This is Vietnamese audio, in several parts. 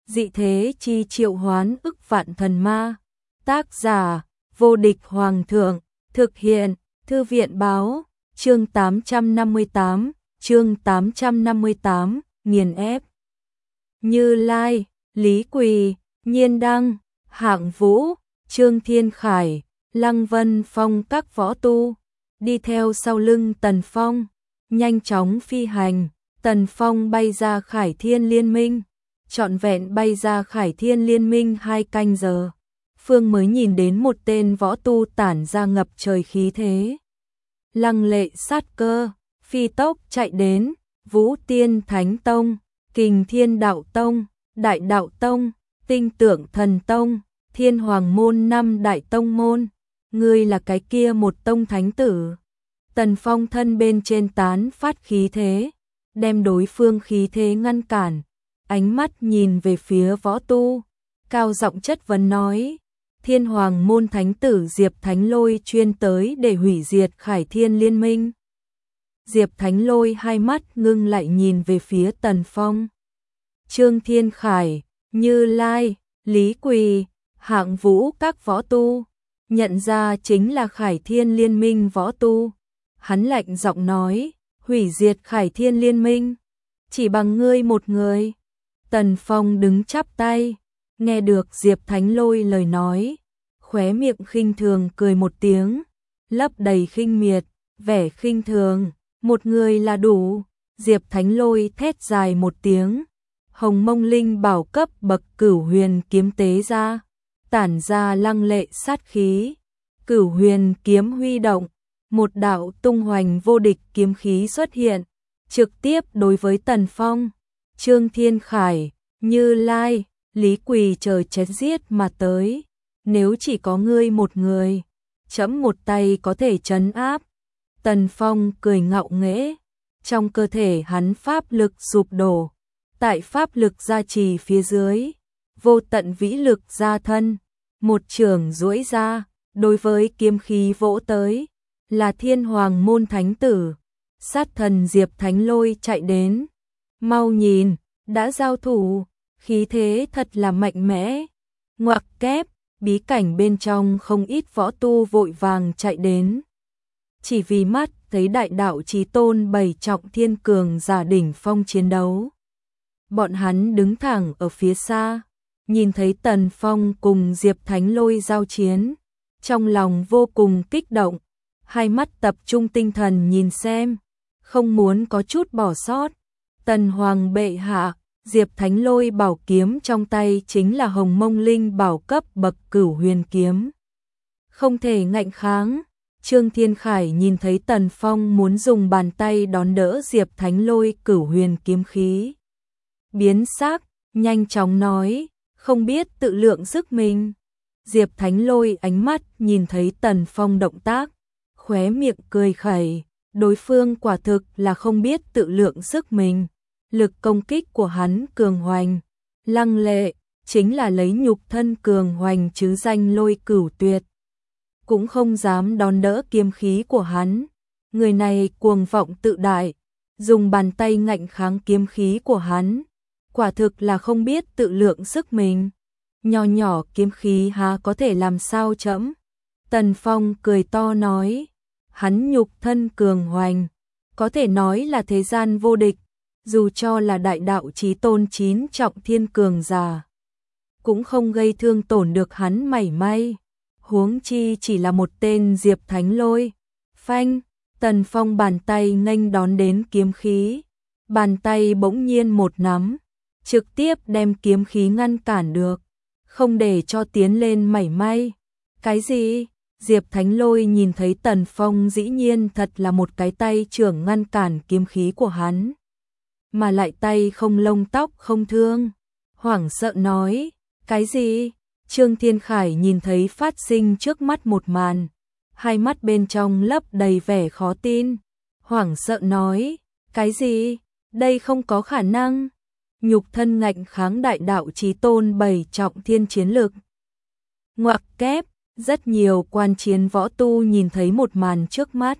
dị thế chi triệu hoán ức vạn thần ma. Tác giả, vô địch hoàng thượng, thực hiện, thư viện báo, chương 858, nghiền ép. Như Lai, Lý Quỳ, Nhiên Đăng, Hạng Vũ, Trương Thiên Khải, Lăng Vân Phong các võ tu, đi theo sau lưng Tần Phong, nhanh chóng phi hành. Tần Phong bay ra Khải Thiên Liên Minh, trọn vẹn bay ra Khải Thiên Liên Minh 2 canh giờ. Phương mới nhìn đến một tên võ tu tản ra ngập trời khí thế. Lăng lệ sát cơ, phi tốc chạy đến, Vũ Tiên Thánh Tông, Kình Thiên Đạo Tông, Đại Đạo Tông, Tinh Tượng Thần Tông, Thiên Hoàng Môn 5 đại tông môn. Ngươi là cái kia một tông thánh tử. Tần Phong thân bên trên tán phát khí thế, đem đối phương khí thế ngăn cản, ánh mắt nhìn về phía võ tu, cao giọng chất vấn nói: Thiên Hoàng môn thánh tử Diệp Thánh Lôi chuyên tới để hủy diệt Khải Thiên Liên Minh. Diệp Thánh Lôi hai mắt ngưng lại nhìn về phía Tần Phong. Trương Thiên Khải, Như Lai, Lý Quỳ, Hạng Vũ các võ tu, nhận ra chính là Khải Thiên Liên Minh võ tu. Hắn lạnh giọng nói: hủy diệt Khải Thiên Liên Minh, chỉ bằng ngươi một người. Tần Phong đứng chắp tay, nghe được Diệp Thánh Lôi lời nói, khóe miệng khinh thường cười một tiếng, lấp đầy khinh miệt, vẻ khinh thường, một người là đủ. Diệp Thánh Lôi thét dài một tiếng, Hồng Mông Linh bảo cấp bậc Cửu Huyền kiếm tế ra, tản ra lăng lệ sát khí. Cửu Huyền kiếm huy động, một đạo tung hoành vô địch kiếm khí xuất hiện, trực tiếp đối với Tần Phong. Trương Thiên Khải, Như Lai, Lý Quỳ chờ chém giết mà tới. Nếu chỉ có ngươi một người, trẫm một tay có thể trấn áp. Tần Phong cười ngạo nghễ, trong cơ thể hắn pháp lực sụp đổ, tại pháp lực gia trì phía dưới, vô tận vĩ lực ra thân, một chưởng duỗi ra, đối với kiếm khí vỗ tới, là Thiên Hoàng môn thánh tử, sát thần Diệp Thánh Lôi chạy đến. Mau nhìn, đã giao thủ, khí thế thật là mạnh mẽ. Ngoặc kép, bí cảnh bên trong không ít võ tu vội vàng chạy đến. Chỉ vì mắt thấy đại đạo chí tôn 7 trọng thiên cường giả đỉnh phong chiến đấu. Bọn hắn đứng thẳng ở phía xa, nhìn thấy Tần Phong cùng Diệp Thánh Lôi giao chiến, trong lòng vô cùng kích động, hai mắt tập trung tinh thần nhìn xem, không muốn có chút bỏ sót. Tần Hoàng bệ hạ, Diệp Thánh Lôi bảo kiếm trong tay chính là Hồng Mông Linh bảo cấp bậc Cửu Huyền kiếm, không thể ngạnh kháng. Trương Thiên Khải nhìn thấy Tần Phong muốn dùng bàn tay đón đỡ Diệp Thánh Lôi Cửu Huyền kiếm khí, biến sắc, nhanh chóng nói: không biết tự lượng sức mình. Diệp Thánh Lôi ánh mắt nhìn thấy Tần Phong động tác, khóe miệng cười khẩy, đối phương quả thực là không biết tự lượng sức mình. Lực công kích của hắn cường hoành, lăng lệ, chính là lấy nhục thân cường hoành chứ danh Lôi Cửu Tuyệt, cũng không dám đón đỡ kiếm khí của hắn. Người này cuồng vọng tự đại, dùng bàn tay ngạnh kháng kiếm khí của hắn, quả thực là không biết tự lượng sức mình. Nho nhỏ kiếm khí há có thể làm sao trẫm? Tần Phong cười to nói, hắn nhục thân cường hoành, có thể nói là thế gian vô địch, dù cho là đại đạo chí tôn 9 trọng thiên cường giả, cũng không gây thương tổn được hắn mảy may, huống chi chỉ là một tên Diệp Thánh Lôi. Phanh, Tần Phong bàn tay nghênh đón đến kiếm khí, bàn tay bỗng nhiên một nắm, trực tiếp đem kiếm khí ngăn cản được, không để cho tiến lên mảy may. Cái gì? Diệp Thánh Lôi nhìn thấy Tần Phong dĩ nhiên thật là một cái tay trưởng ngăn cản kiếm khí của hắn, mà lại tay không lông tóc không thương, hoảng sợ nói, cái gì? Trương Thiên Khải nhìn thấy phát sinh trước mắt một màn, hai mắt bên trong lấp đầy vẻ khó tin, hoảng sợ nói, cái gì? Đây không có khả năng. Nhục thân ngạnh kháng đại đạo chí tôn 7 trọng thiên chiến lực. Ngoặc kép, rất nhiều quan chiến võ tu nhìn thấy một màn trước mắt,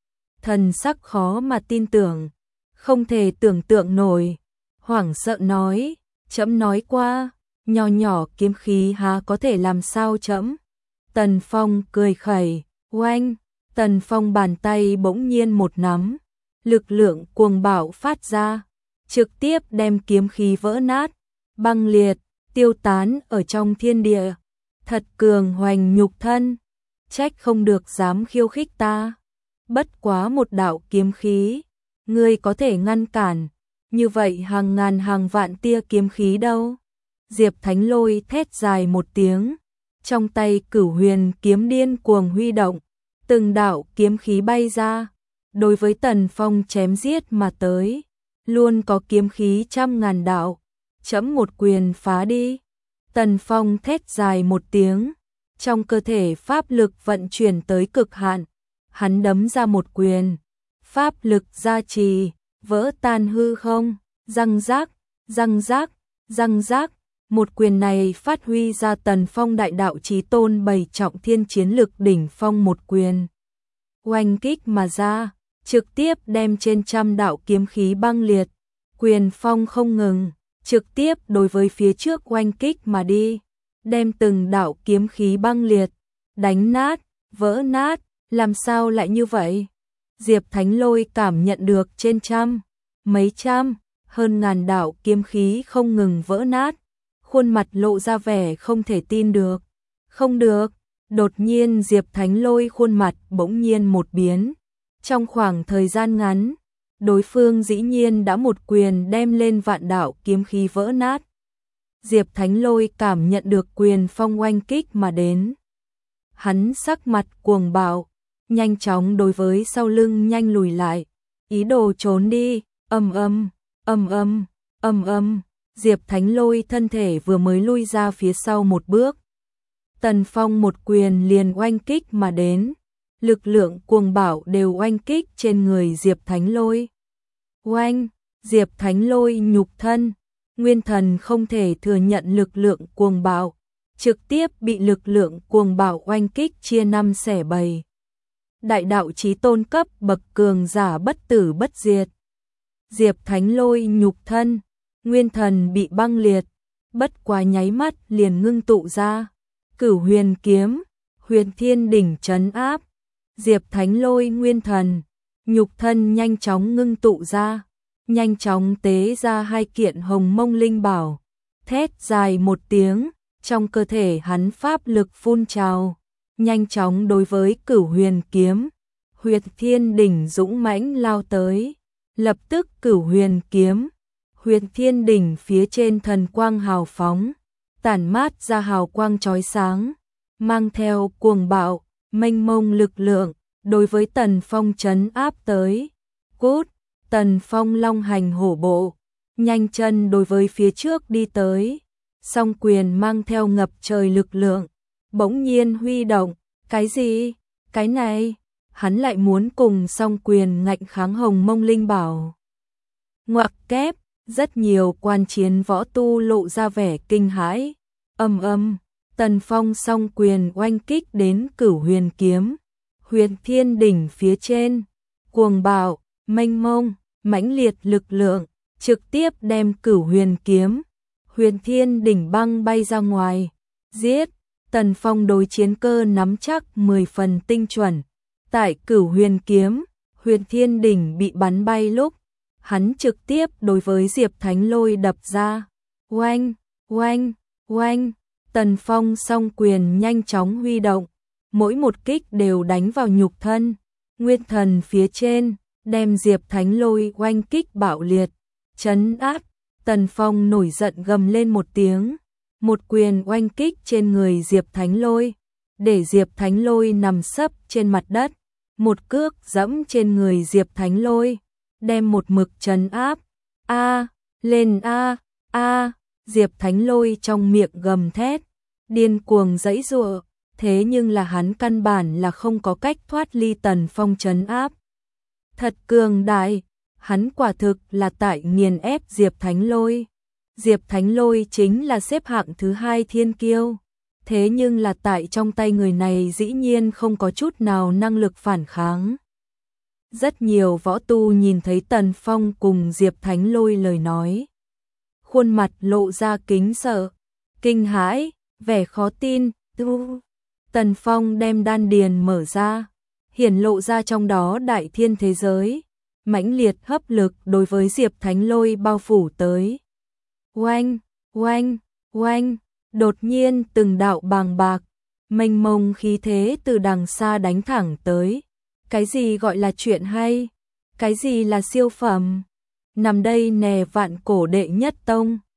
thần sắc khó mà tin tưởng, không thể tưởng tượng nổi, hoảng sợ nói, trẫm nói qua, nho nhỏ kiếm khí há có thể làm sao chẫm. Tần Phong cười khẩy, oanh, Tần Phong bàn tay bỗng nhiên một nắm, lực lượng cuồng bạo phát ra, trực tiếp đem kiếm khí vỡ nát, băng liệt, tiêu tán ở trong thiên địa. Thật cường hoành nhục thân, trách không được dám khiêu khích ta. Bất quá một đạo kiếm khí, ngươi có thể ngăn cản, như vậy hàng ngàn hàng vạn tia kiếm khí đâu? Diệp Thánh Lôi thét dài một tiếng, trong tay Cửu Huyền kiếm điên cuồng huy động, từng đạo kiếm khí bay ra, đối với Tần Phong chém giết mà tới, luôn có kiếm khí trăm ngàn đạo, chẫm một quyền phá đi. Tần Phong thét dài một tiếng, trong cơ thể pháp lực vận chuyển tới cực hạn, hắn đấm ra một quyền, pháp lực gia trì, vỡ tan hư không, răng rác, răng rác, răng rác. Một quyền này phát huy ra Tần Phong đại đạo chí tôn 7 trọng thiên chiến lực đỉnh phong một quyền. Oanh kích mà ra, trực tiếp đem trên trăm đạo kiếm khí băng liệt, quyền phong không ngừng, trực tiếp đối với phía trước oanh kích mà đi, đem từng đạo kiếm khí băng liệt, đánh nát, vỡ nát, làm sao lại như vậy? Diệp Thánh Lôi cảm nhận được trên trăm, mấy trăm, hơn ngàn đạo kiếm khí không ngừng vỡ nát, khuôn mặt lộ ra vẻ không thể tin được. Không được, đột nhiên Diệp Thánh Lôi khuôn mặt bỗng nhiên một biến. Trong khoảng thời gian ngắn, đối phương dĩ nhiên đã một quyền đem lên vạn đạo kiếm khí vỡ nát. Diệp Thánh Lôi cảm nhận được quyền phong oanh kích mà đến. Hắn sắc mặt cuồng bạo, nhanh chóng đối với sau lưng nhanh lùi lại, ý đồ trốn đi, ầm ầm, ầm ầm, ầm ầm. Diệp Thánh Lôi thân thể vừa mới lui ra phía sau một bước. Tần Phong một quyền liền oanh kích mà đến, lực lượng cuồng bạo đều oanh kích trên người Diệp Thánh Lôi. Oanh, Diệp Thánh Lôi nhục thân, nguyên thần không thể thừa nhận lực lượng cuồng bạo, trực tiếp bị lực lượng cuồng bạo oanh kích chia năm xẻ bảy. Đại đạo chí tôn cấp bậc cường giả bất tử bất diệt. Diệp Thánh Lôi nhục thân, nguyên thần bị băng liệt, bất quá nháy mắt liền ngưng tụ ra. Cửu Huyền kiếm, Huyền Thiên đỉnh trấn áp. Diệp Thánh Lôi nguyên thần, nhục thân nhanh chóng ngưng tụ ra, nhanh chóng tế ra hai kiện hồng mông linh bảo, thét dài một tiếng, trong cơ thể hắn pháp lực phun trào, nhanh chóng đối với Cửu Huyền kiếm, Huyền Thiên đỉnh dũng mãnh lao tới, lập tức Cửu Huyền kiếm, Huyền Thiên đỉnh phía trên thần quang hào phóng, tản mát ra hào quang chói sáng, mang theo cuồng bạo, mênh mông lực lượng, đối với Tần Phong trấn áp tới. Cút, Tần Phong long hành hổ bộ, nhanh chân đối với phía trước đi tới, song quyền mang theo ngập trời lực lượng, bỗng nhiên huy động. Cái gì? Cái này? Hắn lại muốn cùng song quyền ngạnh kháng hồng mông linh bảo. Ngoặc kép, rất nhiều quan chiến võ tu lộ ra vẻ kinh hãi. Ầm ầm, Tần Phong song quyền oanh kích đến Cửu Huyền kiếm, Huyền Thiên đỉnh phía trên, cuồng bạo, mênh mông, mãnh liệt lực lượng, trực tiếp đem Cửu Huyền kiếm, Huyền Thiên đỉnh băng bay ra ngoài. Giết! Tần Phong đối chiến cơ nắm chắc 10 phần tinh chuẩn. Tại Cửu Huyền kiếm, Huyền Thiên đỉnh bị bắn bay lúc, hắn trực tiếp đối với Diệp Thánh Lôi đập ra. Oanh, oanh, oanh, Tần Phong song quyền nhanh chóng huy động, mỗi một kích đều đánh vào nhục thân, nguyên thần phía trên, đem Diệp Thánh Lôi oanh kích bạo liệt, trấn áp. Tần Phong nổi giận gầm lên một tiếng, một quyền oanh kích trên người Diệp Thánh Lôi, để Diệp Thánh Lôi nằm sấp trên mặt đất, một cước giẫm trên người Diệp Thánh Lôi, đem một mực trấn áp. A, lên a, a, Diệp Thánh Lôi trong miệng gầm thét, điên cuồng giãy giụa, thế nhưng là hắn căn bản là không có cách thoát ly Tần Phong trấn áp. Thật cường đại, hắn quả thực là tại nghiền ép Diệp Thánh Lôi. Diệp Thánh Lôi chính là xếp hạng thứ 2 thiên kiêu, thế nhưng là tại trong tay người này dĩ nhiên không có chút nào năng lực phản kháng. Rất nhiều võ tu nhìn thấy Tần Phong cùng Diệp Thánh Lôi lời nói, khuôn mặt lộ ra kính sợ. kinh hãi, vẻ khó tin. Tần Phong đem đan điền mở ra, hiển lộ ra trong đó đại thiên thế giới, mãnh liệt hấp lực đối với Diệp Thánh Lôi bao phủ tới. Oanh, oanh, oanh, đột nhiên từng đạo bàng bạc, mênh mông khí thế từ đằng xa đánh thẳng tới. Cái gì gọi là chuyện hay? Cái gì là siêu phẩm? Nằm đây nè vạn cổ đệ nhất tông.